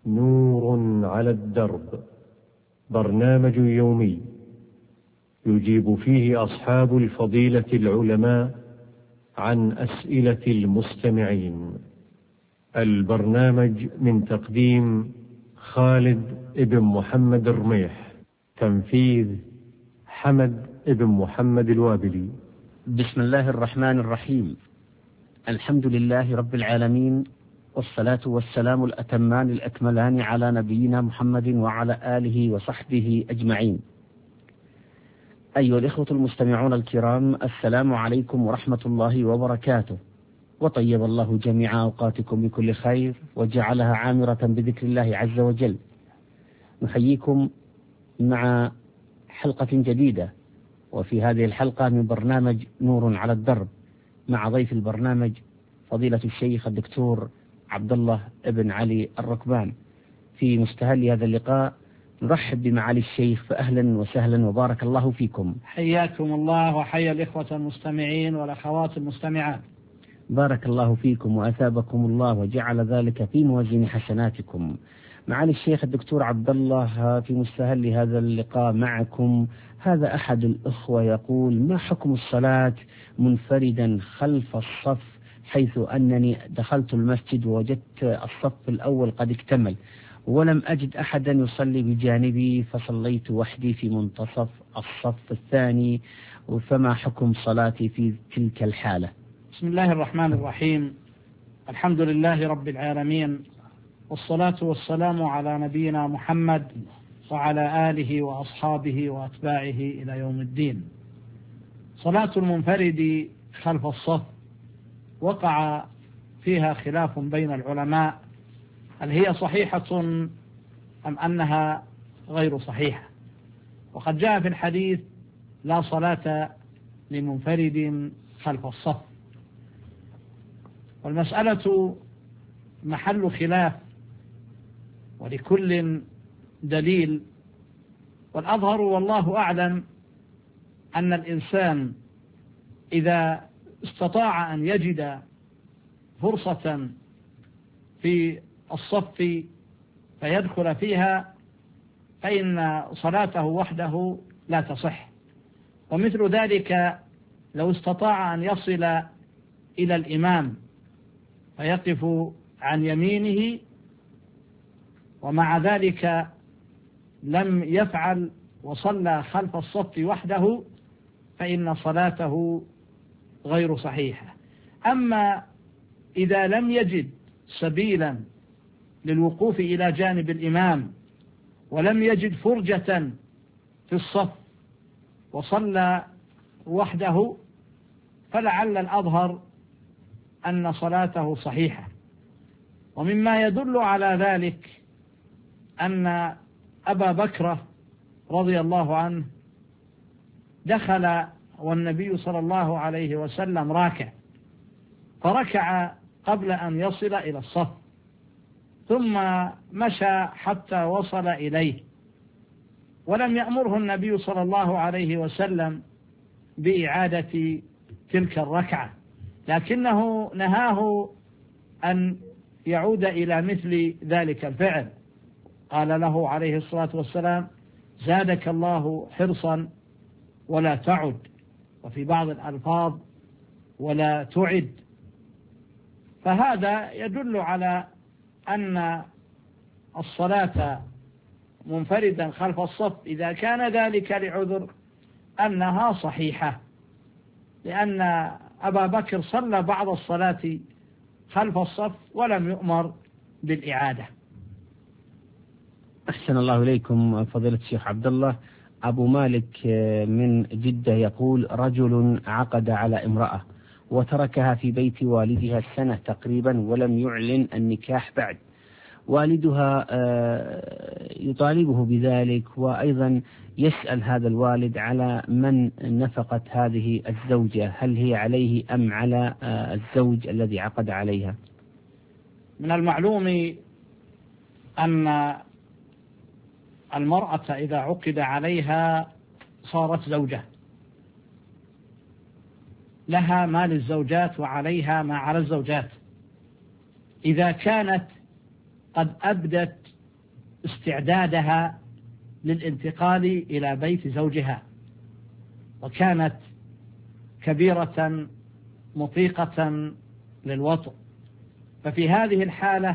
نور على الدرب، برنامج يومي يجيب فيه أصحاب الفضيلة العلماء عن أسئلة المستمعين. البرنامج من تقديم خالد ابن محمد الرميح، تنفيذ حمد ابن محمد الوابلي. بسم الله الرحمن الرحيم. الحمد لله رب العالمين، والصلاة والسلام الأتمان الأكملان على نبينا محمد وعلى آله وصحبه أجمعين. أيها الإخوة المستمعون الكرام، السلام عليكم ورحمة الله وبركاته، وطيب الله جميع أوقاتكم بكل خير وجعلها عامرة بذكر الله عز وجل. نحييكم مع حلقة جديدة، وفي هذه الحلقة من برنامج نور على الدرب، مع ضيف البرنامج فضيلة الشيخ الدكتور عبد الله ابن علي الركبان. في مستهل هذا اللقاء نرحب بمعالي الشيخ، فأهلا وسهلا وبارك الله فيكم. حياكم الله وحيا الإخوة المستمعين والأخوات المستمعات. بارك الله فيكم وأثابكم الله وجعل ذلك في موازين حسناتكم. معالي الشيخ الدكتور عبد الله، في مستهل هذا اللقاء معكم هذا أحد الأخوة يقول: ما حكم الصلاة منفردا خلف الصف، حيث أنني دخلت المسجد ووجدت الصف الأول قد اكتمل ولم أجد أحدا يصلي بجانبي، فصليت وحدي في منتصف الصف الثاني، فما حكم صلاتي في تلك الحالة؟ بسم الله الرحمن الرحيم. الحمد لله رب العالمين، والصلاة والسلام على نبينا محمد وعلى آله وأصحابه وأتباعه إلى يوم الدين. صلاة المنفرد خلف الصف وقع فيها خلاف بين العلماء، هل هي صحيحة أم أنها غير صحيحة؟ وقد جاء في الحديث: لا صلاة لمنفرد خلف الصف. والمسألة محل خلاف ولكل دليل، والأظهر والله أعلم أن الإنسان إذا استطاع أن يجد فرصة في الصف فيدخل فيها فإن صلاته وحده لا تصح. ومثل ذلك لو استطاع أن يصل إلى الإمام فيقف عن يمينه ومع ذلك لم يفعل وصلى خلف الصف وحده، فإن صلاته غير صحيحة. أما إذا لم يجد سبيلا للوقوف إلى جانب الإمام ولم يجد فرجة في الصف وصلى وحده، فلعل الأظهر أن صلاته صحيحة. ومما يدل على ذلك أن أبا بكر رضي الله عنه دخل والنبي صلى الله عليه وسلم راكع، فركع قبل أن يصل إلى الصف، ثم مشى حتى وصل إليه، ولم يأمره النبي صلى الله عليه وسلم بإعادة تلك الركعة، لكنه نهاه أن يعود إلى مثل ذلك الفعل. قال له عليه الصلاة والسلام: زادك الله حرصا ولا تعد، وفي بعض الألفاظ ولا تعد. فهذا يدل على أن الصلاة منفردا خلف الصف إذا كان ذلك لعذر أنها صحيحة، لأن أبا بكر صلى بعض الصلاة خلف الصف ولم يؤمر بالإعادة. أحسن الله إليكم فضيلة الشيخ عبد الله. أبو مالك من جدة يقول: رجل عقد على امرأة وتركها في بيت والدها سنة تقريبا ولم يعلن النكاح بعد. والدها يطالبه بذلك، وأيضا يسأل هذا الوالد على من نفقت هذه الزوجة، هل هي عليه أم على الزوج الذي عقد عليها؟ من المعلوم أن المرأة إذا عقد عليها صارت زوجة، لها ما للزوجات وعليها ما على الزوجات. إذا كانت قد أبدت استعدادها للانتقال إلى بيت زوجها، وكانت كبيرة مطيقة للوطء، ففي هذه الحالة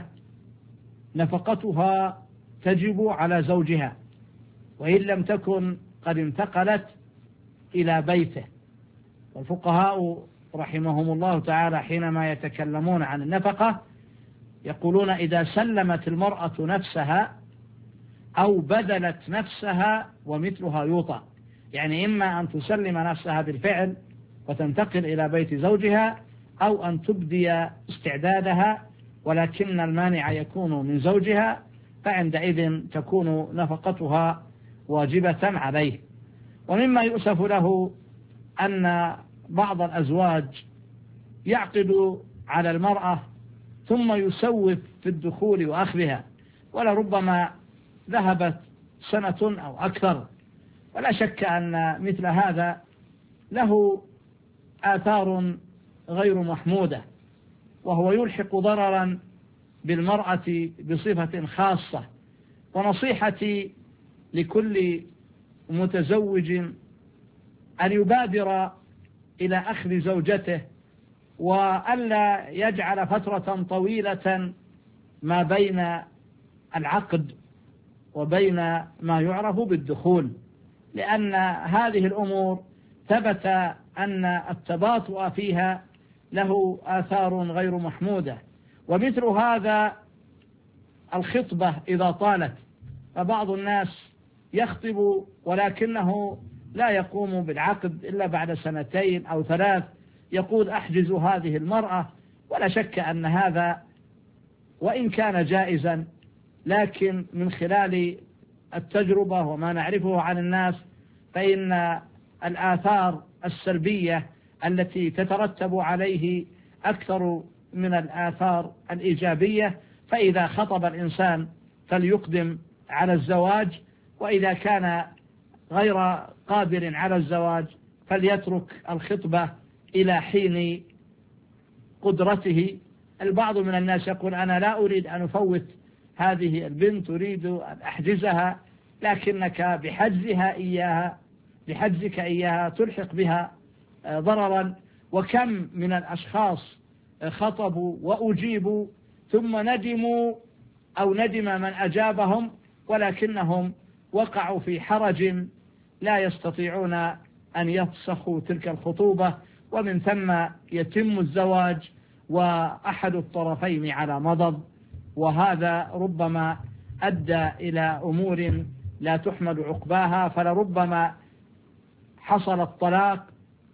نفقتها تجب على زوجها، وإن لم تكن قد انتقلت إلى بيته. والفقهاء رحمهم الله تعالى حينما يتكلمون عن النفقة يقولون إذا سلمت المرأة نفسها أو بذلت نفسها ومثلها يوطى، يعني إما أن تسلم نفسها بالفعل وتنتقل إلى بيت زوجها، أو أن تبدي استعدادها ولكن المانع يكون من زوجها، فعندئذ تكون نفقتها واجبة عليه. ومما يؤسف له أن بعض الأزواج يعقد على المرأة ثم يسوف في الدخول وأخذها، ولربما ذهبت سنة أو أكثر، ولا شك أن مثل هذا له آثار غير محمودة، وهو يلحق ضررا بالمرأة بصفة خاصة. ونصيحتي لكل متزوج أن يبادر إلى أخذ زوجته، وألا يجعل فترة طويلة ما بين العقد وبين ما يعرف بالدخول، لأن هذه الأمور ثبت أن التباطؤ فيها له آثار غير محمودة. ومثل هذا الخطبة إذا طالت، فبعض الناس يخطب ولكنه لا يقوم بالعقد إلا بعد 2 أو 3، يقول أحجز هذه المرأة، ولا شك أن هذا وإن كان جائزا، لكن من خلال التجربة وما نعرفه عن الناس فإن الآثار السلبية التي تترتب عليه أكثر من الآثار الإيجابية. فإذا خطب الإنسان فليقدم على الزواج، وإذا كان غير قادر على الزواج فليترك الخطبة إلى حين قدرته. البعض من الناس يقول أنا لا أريد أن أفوت هذه البنت، أريد أن أحجزها، لكنك بحجزك إياها تلحق بها ضررا. وكم من الأشخاص خطبوا وأجيبوا ثم ندموا أو ندم من أجابهم، ولكنهم وقعوا في حرج لا يستطيعون أن يفسخوا تلك الخطوبة، ومن ثم يتم الزواج وأحد الطرفين على مضض، وهذا ربما أدى إلى أمور لا تحمد عقباها، فلربما حصل الطلاق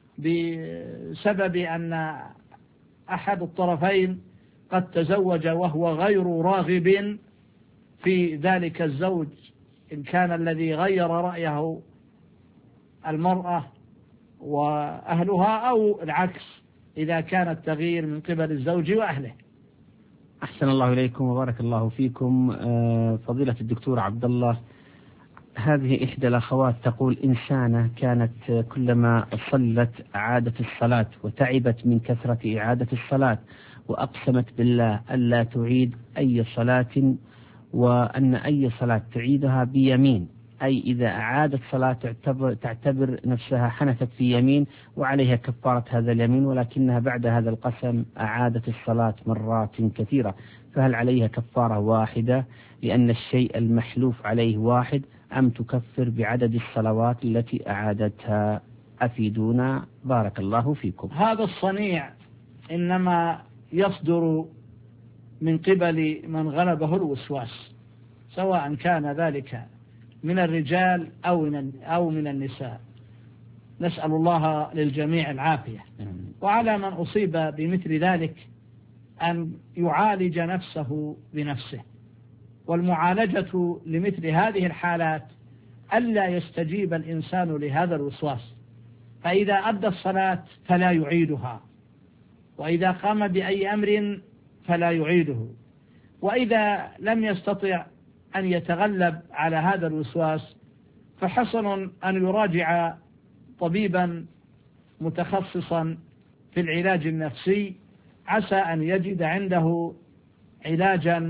بسبب أن أحد الطرفين قد تزوج وهو غير راغب في ذلك الزوج، إن كان الذي غير رأيه المرأة وأهلها، أو العكس إذا كان التغيير من قبل الزوج وأهله. أحسن الله إليكم وبارك الله فيكم. فضيلة الدكتور عبد الله، هذه إحدى الأخوات تقول إنسانة كانت كلما صلت أعادت الصلاة، وتعبت من كثرة إعادة الصلاة، وأقسمت بالله ألا تعيد أي صلاة، وأن أي صلاة تعيدها بيمين، أي إذا أعادت صلاة تعتبر نفسها حنثت في يمين وعليها كفارة هذا اليمين، ولكنها بعد هذا القسم أعادت الصلاة مرات كثيرة، فهل عليها كفارة واحدة لأن الشيء المحلوف عليه واحد، أم تكفر بعدد الصلوات التي أعادتها؟ أفيدونا بارك الله فيكم. هذا الصنيع إنما يصدر من قبل من غلبه الوسواس، سواء كان ذلك من الرجال أو من النساء، نسأل الله للجميع العافية. وعلى من أصيب بمثل ذلك أن يعالج نفسه بنفسه، والمعالجة لمثل هذه الحالات ألا يستجيب الإنسان لهذا الوسواس، فإذا أدى الصلاة فلا يعيدها، وإذا قام بأي أمر فلا يعيده، وإذا لم يستطع أن يتغلب على هذا الوسواس فحسن أن يراجع طبيبا متخصصا في العلاج النفسي، عسى أن يجد عنده علاجا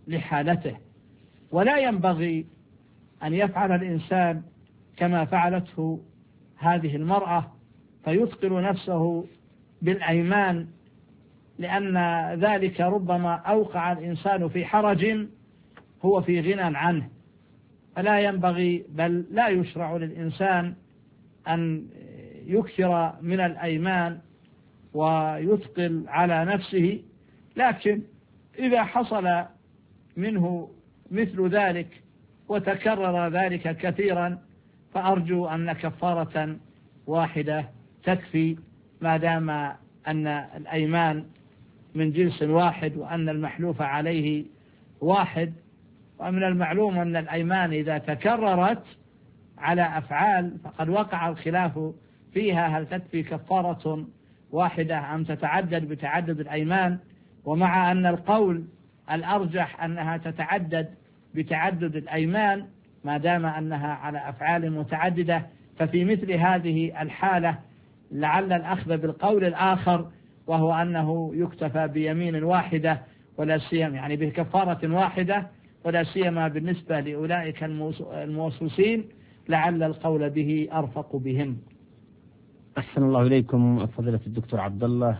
لحالته. ولا ينبغي أن يفعل الإنسان كما فعلته هذه المرأة فيثقل نفسه بالأيمان، لأن ذلك ربما أوقع الإنسان في حرج هو في غنى عنه. فلا ينبغي بل لا يشرع للإنسان أن يكثر من الأيمان ويثقل على نفسه، لكن إذا حصل منه مثل ذلك وتكرر ذلك كثيرا فأرجو أن كفارة واحدة تكفي، ما دام أن الأيمان من جنس واحد وأن المحلوف عليه واحد. ومن المعلوم أن الأيمان إذا تكررت على أفعال فقد وقع الخلاف فيها، هل تكفي كفارة واحدة أم تتعدد بتعدد الأيمان؟ ومع أن القول الأرجح أنها تتعدد بتعدد الأيمان ما دام أنها على أفعال متعددة، ففي مثل هذه الحالة لعل الأخذ بالقول الآخر وهو أنه يكتفى بيمين واحدة ولا سيما يعني بكفارة واحدة ولا سيما بالنسبة لأولئك الموسوسين، لعل القول به أرفق بهم. أحسن الله إليكم فضيلة الدكتور عبد الله.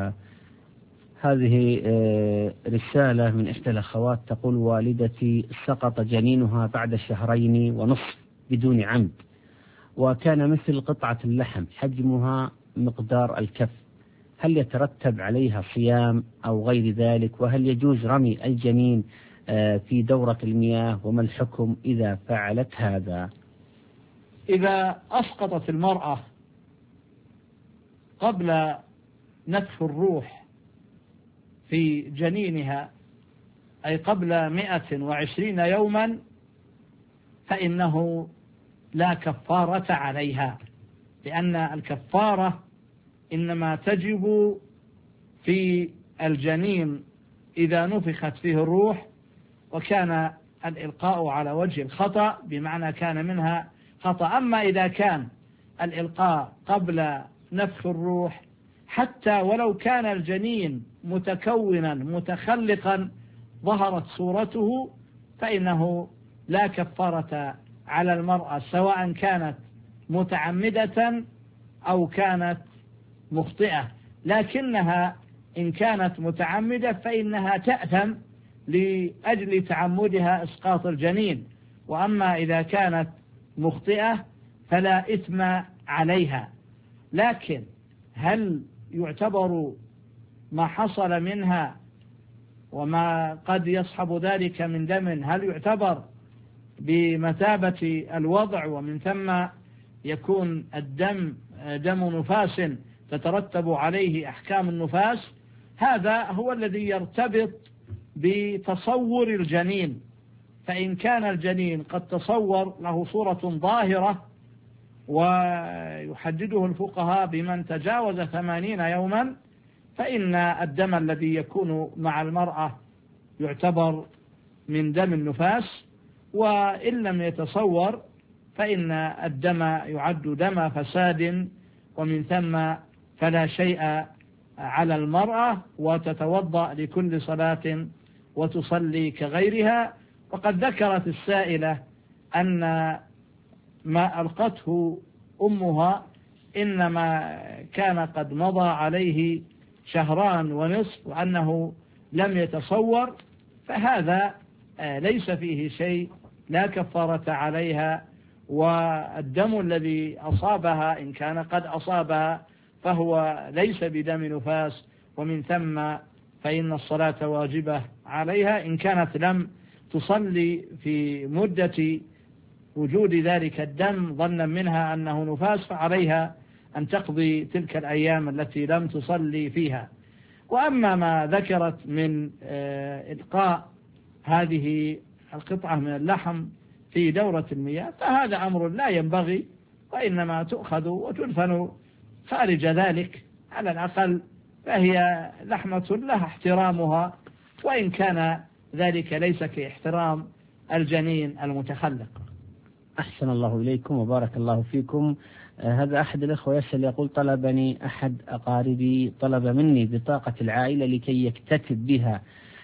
هذه رسالة من إحدى الأخوات تقول: والدتي سقط جنينها بعد 2.5 شهر بدون عمد، وكان مثل قطعة اللحم حجمها مقدار الكف، هل يترتب عليها صيام أو غير ذلك؟ وهل يجوز رمي الجنين في دورة المياه؟ وما الحكم إذا فعلت هذا؟ إذا أسقطت المرأة قبل نفخ الروح في جنينها أي قبل 120 يوما فإنه لا كفارة عليها، لأن الكفارة إنما تجب في الجنين إذا نفخت فيه الروح وكان الإلقاء على وجه الخطأ، بمعنى كان منها خطأ. أما إذا كان الإلقاء قبل نفخ الروح حتى ولو كان الجنين متكونا متخلقا ظهرت صورته فإنه لا كفارة على المرأة، سواء كانت متعمدة أو كانت مخطئة. لكنها إن كانت متعمدة فإنها تأثم لأجل تعمدها إسقاط الجنين، وأما إذا كانت مخطئة فلا إثم عليها. لكن هل يعتبر ما حصل منها وما قد يصحب ذلك من دم هل يعتبر بمثابة الوضع ومن ثم يكون الدم دم نفاس تترتب عليه أحكام النفاس؟ هذا هو الذي يرتبط بتصور الجنين. فإن كان الجنين قد تصور له صورة ظاهرة ويحدده الفقهاء بمن تجاوز 80 يوما فإن الدم الذي يكون مع المرأة يعتبر من دم النفاس، وإن لم يتصور فإن الدم يعد دم فساد، ومن ثم فلا شيء على المرأة وتتوضأ لكل صلاة وتصلي كغيرها. وقد ذكرت السائلة أن ما ألقته أمها إنما كان قد مضى عليه 2.5 شهر وأنه لم يتصور، فهذا ليس فيه شيء، لا كفارة عليها. والدم الذي أصابها إن كان قد أصابها فهو ليس بدم نفاس، ومن ثم فإن الصلاة واجبة عليها. إن كانت لم تصلي في مدة وجود ذلك الدم ظنا منها أنه نفاس فعليها أن تقضي تلك الأيام التي لم تصلي فيها. وأما ما ذكرت من إلقاء هذه القطعة من اللحم في دورة المياه فهذا أمر لا ينبغي، وإنما تؤخذ وتدفن خارج ذلك على الأقل، فهي لحمة لها احترامها، وإن كان ذلك ليس كاحترام الجنين المتخلق. أحسن الله إليكم وبارك الله فيكم. هذا أحد الأخوة يسأل يقول: طلبني أحد أقاربي طلب مني بطاقة العائلة لكي يكتتب بها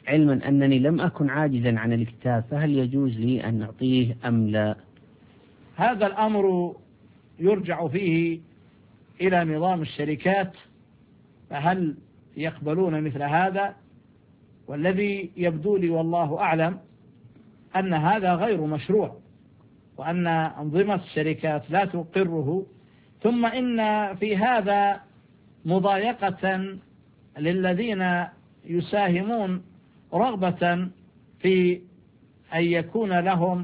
علما أنني لم أكن عاجزا عن الكتاب، فهل يجوز لي أن أعطيه أم لا؟ هذا الأمر يرجع فيه إلى نظام الشركات، فهل يقبلون مثل هذا؟ والذي يبدو لي والله أعلم أن هذا غير مشروع، وأن أنظمة الشركات لا تقره. ثم إن في هذا مضايقة للذين يساهمون رغبة في أن يكون لهم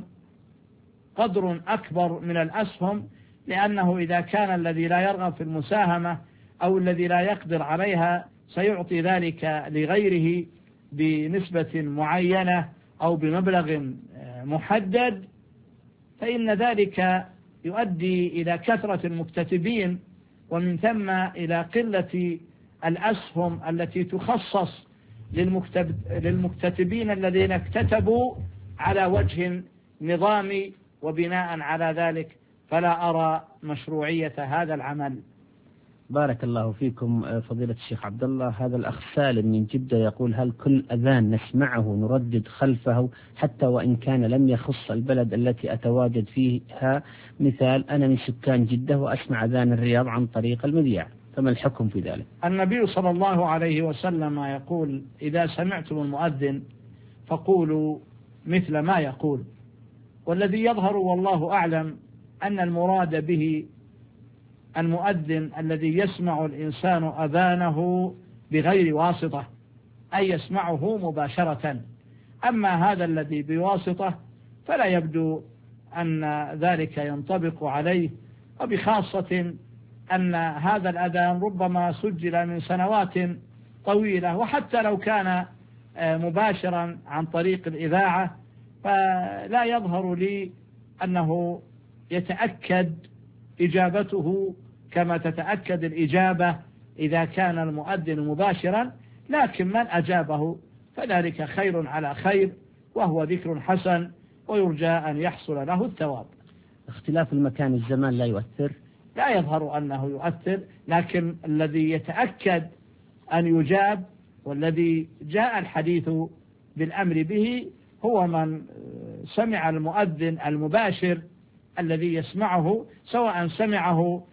قدر أكبر من الأسهم، لأنه إذا كان الذي لا يرغب في المساهمة أو الذي لا يقدر عليها سيعطي ذلك لغيره بنسبة معينة أو بمبلغ محدد، فإن ذلك يؤدي إلى كثرة المكتتبين، ومن ثم إلى قلة الأسهم التي تخصص للمكتتبين الذين اكتتبوا على وجه نظامي، وبناء على ذلك فلا أرى مشروعية هذا العمل. بارك الله فيكم فضيلة الشيخ عبد الله. هذا الأخ سالم من جدة يقول: هل كل أذان نسمعه نردد خلفه حتى وإن كان لم يخص البلد التي أتواجد فيها؟ مثال: أنا من سكان جدة وأسمع أذان الرياض عن طريق المذياع، فما الحكم في ذلك؟ النبي صلى الله عليه وسلم يقول: إذا سمعتم المؤذن فقولوا مثل ما يقول. والذي يظهر والله أعلم أن المراد به المؤذن الذي يسمع الإنسان أذانه بغير واسطة، أي يسمعه مباشرة. أما هذا الذي بواسطة فلا يبدو أن ذلك ينطبق عليه، وبخاصة أن هذا الأذان ربما سجل من سنوات طويلة، وحتى لو كان مباشرا عن طريق الإذاعة فلا يظهر لي أنه يتأكد إجابته كما تتأكد الإجابة إذا كان المؤذن مباشرا، لكن من أجابه فذلك خير على خير، وهو ذكر حسن ويرجى أن يحصل له الثواب. اختلاف المكان والزمان لا يؤثر؟ لا يظهر أنه يؤثر، لكن الذي يتأكد أن يجاب والذي جاء الحديث بالأمر به هو من سمع المؤذن المباشر الذي يسمعه، سواء سمعه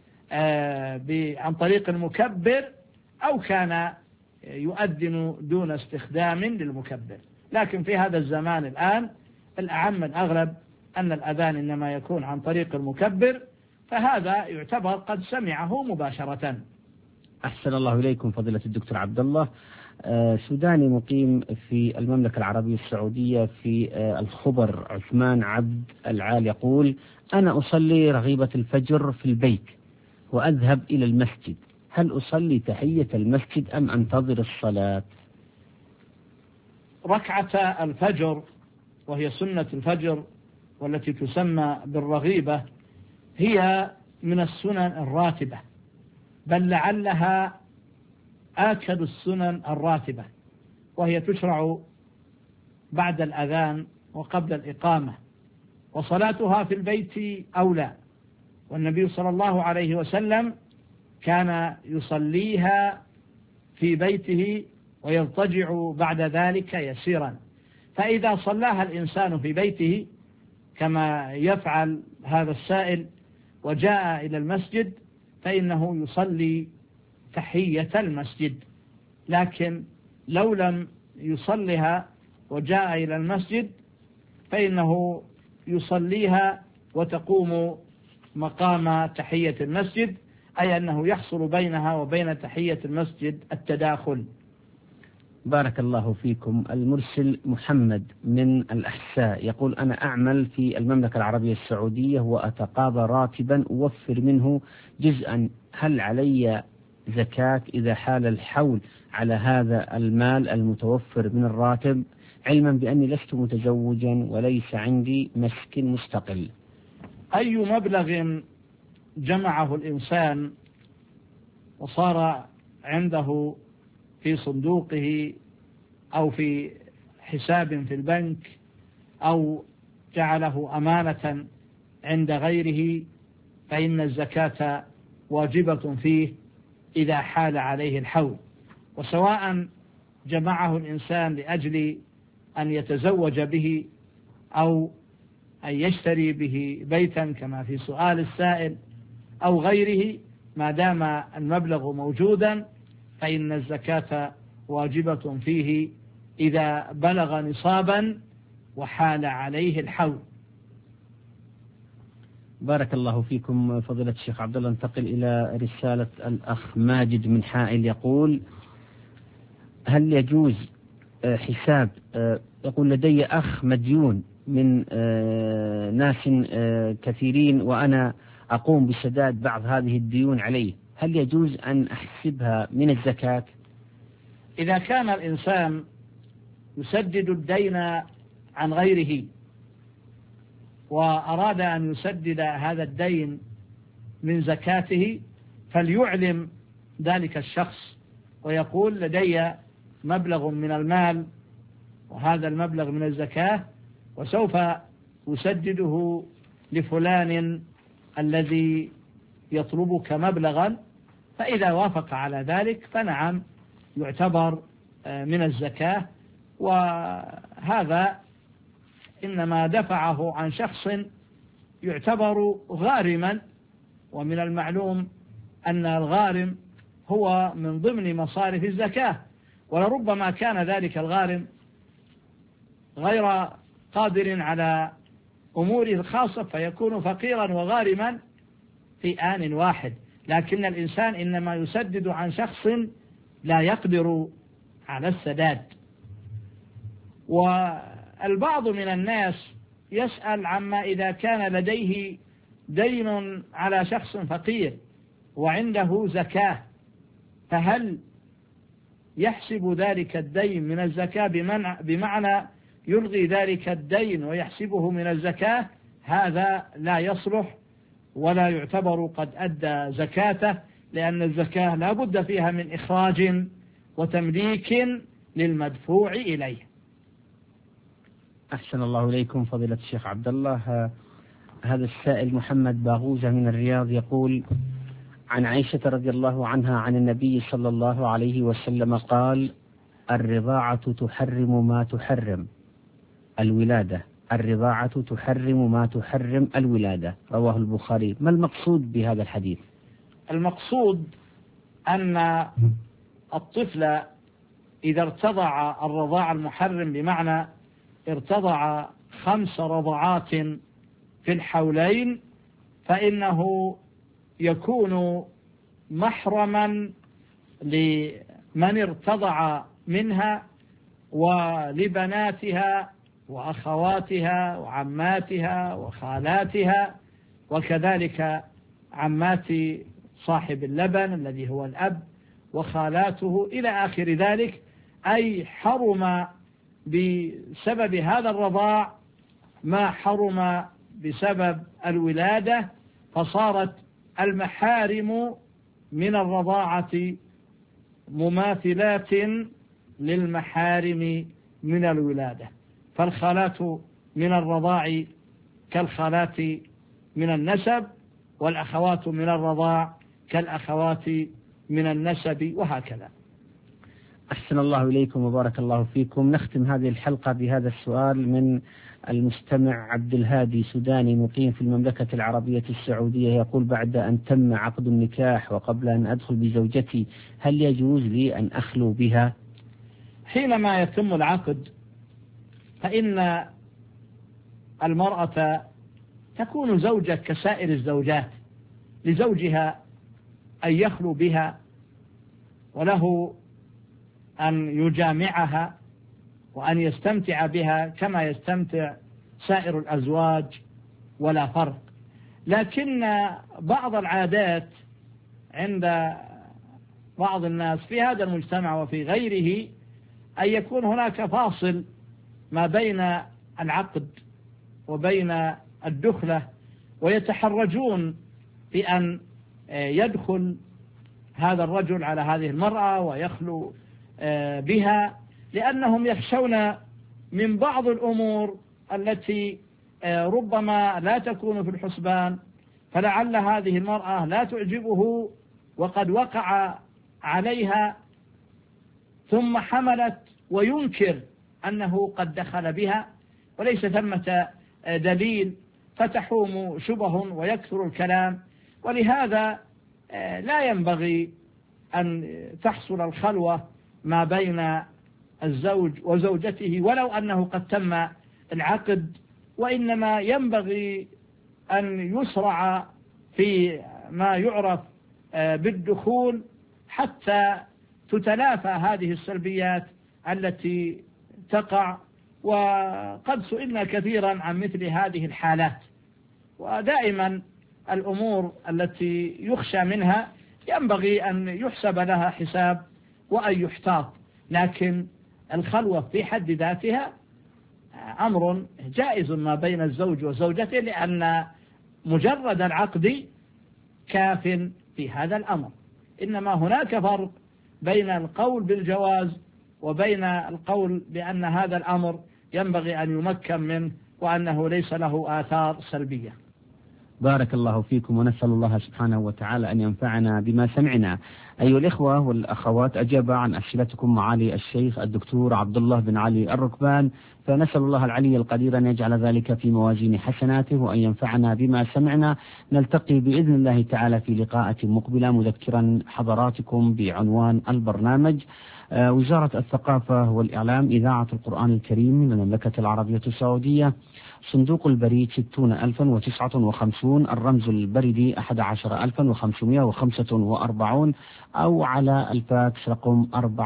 عن طريق المكبر أو كان يؤذن دون استخدام للمكبر. لكن في هذا الزمان الآن الأعم الأغلب أن الأذان إنما يكون عن طريق المكبر، فهذا يعتبر قد سمعه مباشرة. أحسن الله إليكم فضيلة الدكتور عبد الله. سوداني مقيم في المملكة العربية السعودية في الخبر، عثمان عبد العال، يقول: أنا أصلي رغيبة الفجر في البيت وأذهب إلى المسجد، هل أصلي تحية المسجد أم أنتظر الصلاة؟ ركعة الفجر وهي سنة الفجر والتي تسمى بالرغيبة هي من السنن الراتبة، بل لعلها آكد السنن الراتبة، وهي تشرع بعد الأذان وقبل الإقامة، وصلاتها في البيت أولى. والنبي صلى الله عليه وسلم كان يصليها في بيته ويضطجع بعد ذلك يسيرا، فإذا صلاها الإنسان في بيته كما يفعل هذا السائل وجاء إلى المسجد فإنه يصلي تحية المسجد. لكن لو لم يصلها وجاء إلى المسجد فإنه يصليها وتقوم مقام تحية المسجد، أي أنه يحصل بينها وبين تحية المسجد التداخل. بارك الله فيكم. المرسل محمد من الأحساء يقول: أنا أعمل في المملكة العربية السعودية وأتقاضى راتبا أوفر منه جزءا، هل علي زكاة إذا حال الحول على هذا المال المتوفر من الراتب، علما بأني لست متزوجا وليس عندي مسكن مستقل؟ أي مبلغ جمعه الإنسان وصار عنده في صندوقه أو في حساب في البنك أو جعله أمانة عند غيره فإن الزكاة واجبة فيه إذا حال عليه الحول، وسواء جمعه الإنسان لأجل أن يتزوج به أو أن يشتري به بيتا كما في سؤال السائل أو غيره، ما دام المبلغ موجودا فإن الزكاة واجبة فيه إذا بلغ نصابا وحال عليه الحول. بارك الله فيكم فضيلة الشيخ عبد الله. انتقل إلى رسالة الأخ ماجد من حائل يقول: هل يجوز حساب، يقول لدي أخ مديون من ناس كثيرين وأنا أقوم بسداد بعض هذه الديون عليه، هل يجوز أن أحسبها من الزكاة؟ إذا كان الإنسان يسدد الدين عن غيره وأراد أن يسدد هذا الدين من زكاته فليعلم ذلك الشخص ويقول: لدي مبلغ من المال وهذا المبلغ من الزكاة وسوف أسدده لفلان الذي يطلبك مبلغا، فإذا وافق على ذلك فنعم يعتبر من الزكاة، وهذا إنما دفعه عن شخص يعتبر غارما، ومن المعلوم أن الغارم هو من ضمن مصارف الزكاة، ولربما كان ذلك الغارم غير قادر على أموره الخاصة فيكون فقيرا وغارما في آن واحد، لكن الإنسان إنما يسدد عن شخص لا يقدر على السداد. والبعض من الناس يسأل عما إذا كان لديه دين على شخص فقير وعنده زكاة، فهل يحسب ذلك الدين من الزكاة بمعنى يلغي ذلك الدين ويحسبه من الزكاة؟ هذا لا يصلح ولا يعتبر قد أدى زكاته، لأن الزكاة لا بد فيها من إخراج وتمليك للمدفوع إليه. أحسن الله إليكم فضيلة الشيخ عبد الله. هذا السائل محمد باغوزة من الرياض يقول: عن عائشة رضي الله عنها عن النبي صلى الله عليه وسلم قال: الرضاعة تحرم ما تحرم الولادة، الرضاعة تحرم ما تحرم الولادة، رواه البخاري. ما المقصود بهذا الحديث؟ المقصود أن الطفل إذا ارتضع الرضاع المحرم بمعنى ارتضع 5 رضعات في الحولين فإنه يكون محرما لمن ارتضع منها ولبناتها وأخواتها وعماتها وخالاتها، وكذلك عمات صاحب اللبن الذي هو الأب وخالاته إلى آخر ذلك، أي حرم بسبب هذا الرضاع ما حرم بسبب الولادة، فصارت المحارم من الرضاعة مماثلات للمحارم من الولادة، فالخالات من الرضاع كالخالات من النسب، والأخوات من الرضاع كالأخوات من النسب، وهكذا. أحسن الله إليكم وبارك الله فيكم. نختم هذه الحلقة بهذا السؤال من المستمع عبد الهادي، سوداني مقيم في المملكة العربية السعودية، يقول: بعد أن تم عقد النكاح وقبل أن أدخل بزوجتي هل يجوز لي أن أخلو بها؟ حينما يتم العقد فإن المرأة تكون زوجة كسائر الزوجات، لزوجها أن يخلو بها وله أن يجامعها وأن يستمتع بها كما يستمتع سائر الأزواج ولا فرق. لكن بعض العادات عند بعض الناس في هذا المجتمع وفي غيره أن يكون هناك فاصل ما بين العقد وبين الدخلة، ويتحرجون بأن يدخل هذا الرجل على هذه المرأة ويخلو بها، لأنهم يخشون من بعض الأمور التي ربما لا تكون في الحسبان، فلعل هذه المرأة لا تعجبه وقد وقع عليها ثم حملت وينكر أنه قد دخل بها وليس ثمة دليل، فتحوم شبه ويكثر الكلام. ولهذا لا ينبغي أن تحصل الخلوة ما بين الزوج وزوجته ولو أنه قد تم العقد، وإنما ينبغي أن يسرع في ما يعرف بالدخول حتى تتلافى هذه السلبيات التي تقع. وقد سئلنا كثيرا عن مثل هذه الحالات، ودائما الأمور التي يخشى منها ينبغي أن يحسب لها حساب وأن يحتاط، لكن الخلوة في حد ذاتها أمر جائز ما بين الزوج وزوجته، لأن مجرد العقد كاف في هذا الأمر. إنما هناك فرق بين القول بالجواز وبين القول بأن هذا الأمر ينبغي أن يمكن منه وأنه ليس له آثار سلبية. بارك الله فيكم، ونسأل الله سبحانه وتعالى أن ينفعنا بما سمعنا. أيها الإخوة والأخوات، أجاب عن أسئلتكم معالي الشيخ الدكتور عبد الله بن علي الركبان، فنسأل الله العلي القدير أن يجعل ذلك في موازين حسناته وأن ينفعنا بما سمعنا. نلتقي بإذن الله تعالى في لقاءات مقبلة، مذكرا حضراتكم بعنوان البرنامج: وزارة الثقافة والإعلام، إذاعة القرآن الكريم من المملكة العربية السعودية، صندوق البريد 60059، الرمز البريدي 11545، أو على الفاكس رقم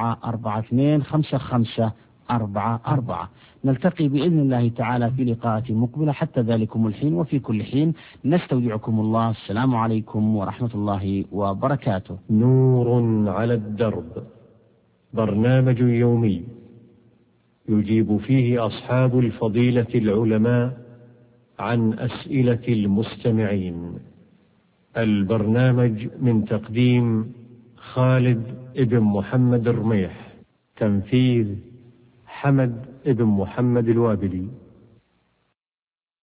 4425544. نلتقي بإذن الله تعالى في لقاءات مقبلة. حتى ذلكم الحين وفي كل حين نستودعكم الله. السلام عليكم ورحمة الله وبركاته. نور على الدرب، برنامج يومي يجيب فيه أصحاب الفضيلة العلماء عن أسئلة المستمعين. البرنامج من تقديم خالد ابن محمد الرميح، تنفيذ حمد ابن محمد الوابلي.